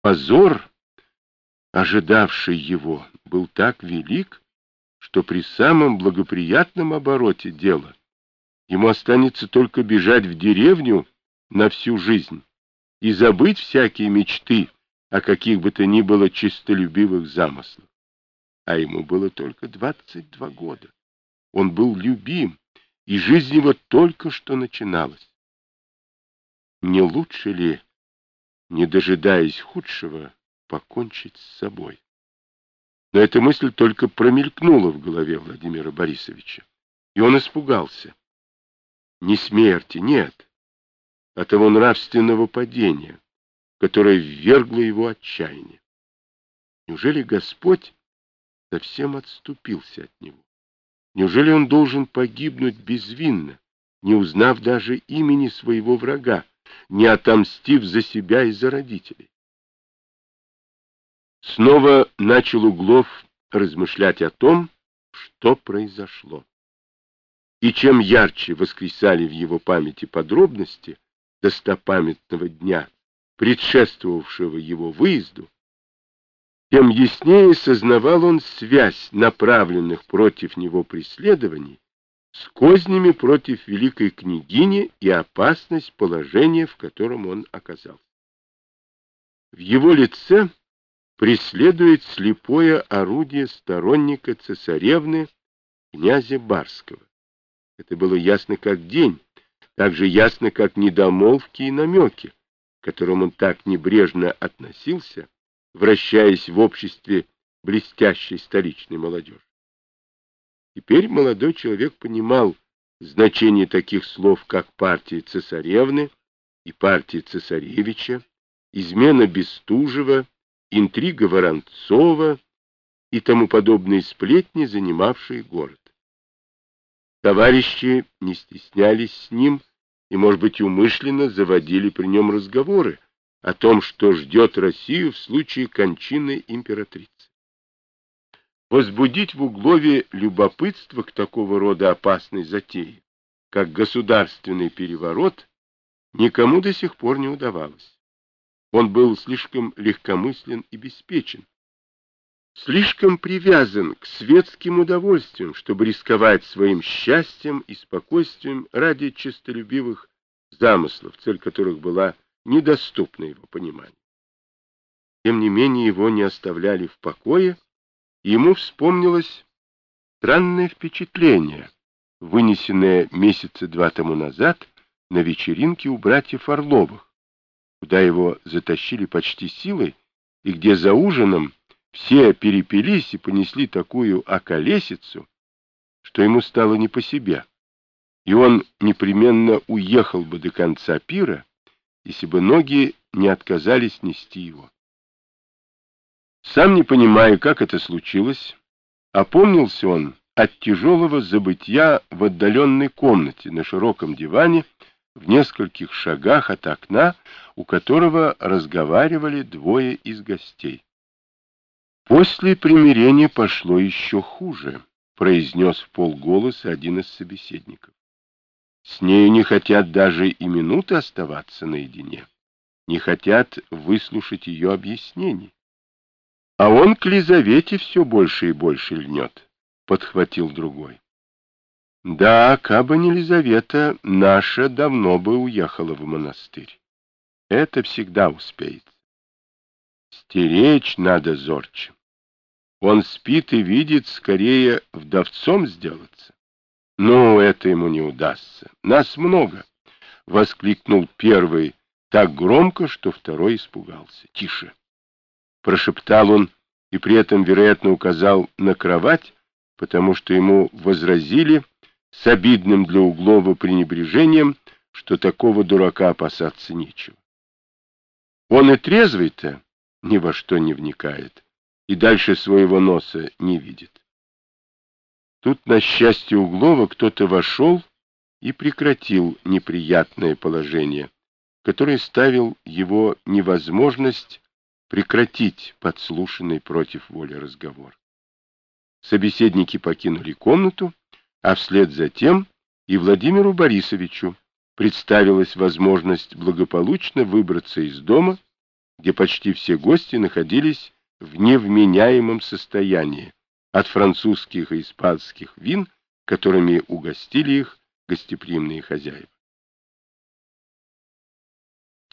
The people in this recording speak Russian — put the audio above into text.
Позор, ожидавший его, был так велик, что при самом благоприятном обороте дела ему останется только бежать в деревню на всю жизнь и забыть всякие мечты о каких бы то ни было честолюбивых замыслах. А ему было только 22 года. Он был любим, и жизнь его только что начиналась. Не лучше ли, не дожидаясь худшего, покончить с собой? Но эта мысль только промелькнула в голове Владимира Борисовича, и он испугался. Не смерти, нет, а того нравственного падения, которое ввергло его отчаяние. Неужели Господь совсем отступился от него? Неужели он должен погибнуть безвинно, не узнав даже имени своего врага, не отомстив за себя и за родителей? Снова начал Углов размышлять о том, что произошло. И чем ярче воскресали в его памяти подробности достопамятного дня, предшествовавшего его выезду, тем яснее сознавал он связь направленных против него преследований с кознями против великой княгини и опасность положения, в котором он оказался. В его лице преследует слепое орудие сторонника цесаревны князя Барского. Это было ясно как день, так же ясно, как недомолвки и намеки, к которым он так небрежно относился, вращаясь в обществе блестящей столичной молодежи. Теперь молодой человек понимал значение таких слов, как партия цесаревны и партия цесаревича, измена Бестужева, интрига Воронцова и тому подобные сплетни, занимавшие город. Товарищи не стеснялись с ним и, может быть, умышленно заводили при нем разговоры о том, что ждет Россию в случае кончины императрицы. Возбудить в Углове любопытство к такого рода опасной затее, как государственный переворот, никому до сих пор не удавалось. Он был слишком легкомыслен и беспечен, слишком привязан к светским удовольствиям, чтобы рисковать своим счастьем и спокойствием ради честолюбивых замыслов, цель которых была недоступна его пониманию. Тем не менее, его не оставляли в покое, и ему вспомнилось странное впечатление, вынесенное месяца 2 тому назад на вечеринке у братьев Орловых, куда его затащили почти силой, и где за ужином все перепились и понесли такую околесицу, что ему стало не по себе, и он непременно уехал бы до конца пира, если бы ноги не отказались нести его. Сам не понимая, как это случилось, опомнился он от тяжелого забытья в отдаленной комнате на широком диване в нескольких шагах от окна, у которого разговаривали двое из гостей. «После примирения пошло еще хуже», — произнес вполголоса один из собеседников. «С нею не хотят даже и минуты оставаться наедине, не хотят выслушать ее объяснений. А он к Лизавете все больше и больше льнет», — подхватил другой. «Да, кабы не Лизавета, наша давно бы уехала в монастырь. Это всегда успеет. Стеречь надо зорче. Он спит и видит скорее вдовцом сделаться. Ну, это ему не удастся. Нас много», — воскликнул первый так громко, что второй испугался. «Тише!» — прошептал он и при этом, вероятно, указал на кровать, потому что ему возразили с обидным для Углова пренебрежением, что такого дурака опасаться нечего. Он и трезвый-то ни во что не вникает и дальше своего носа не видит. Тут, на счастье Углова, кто-то вошел и прекратил неприятное положение, которое ставил его невозможность прекратить подслушанный против воли разговор. Собеседники покинули комнату, а вслед за тем и Владимиру Борисовичу представилась возможность благополучно выбраться из дома, где почти все гости находились в невменяемом состоянии от французских и испанских вин, которыми угостили их гостеприимные хозяева.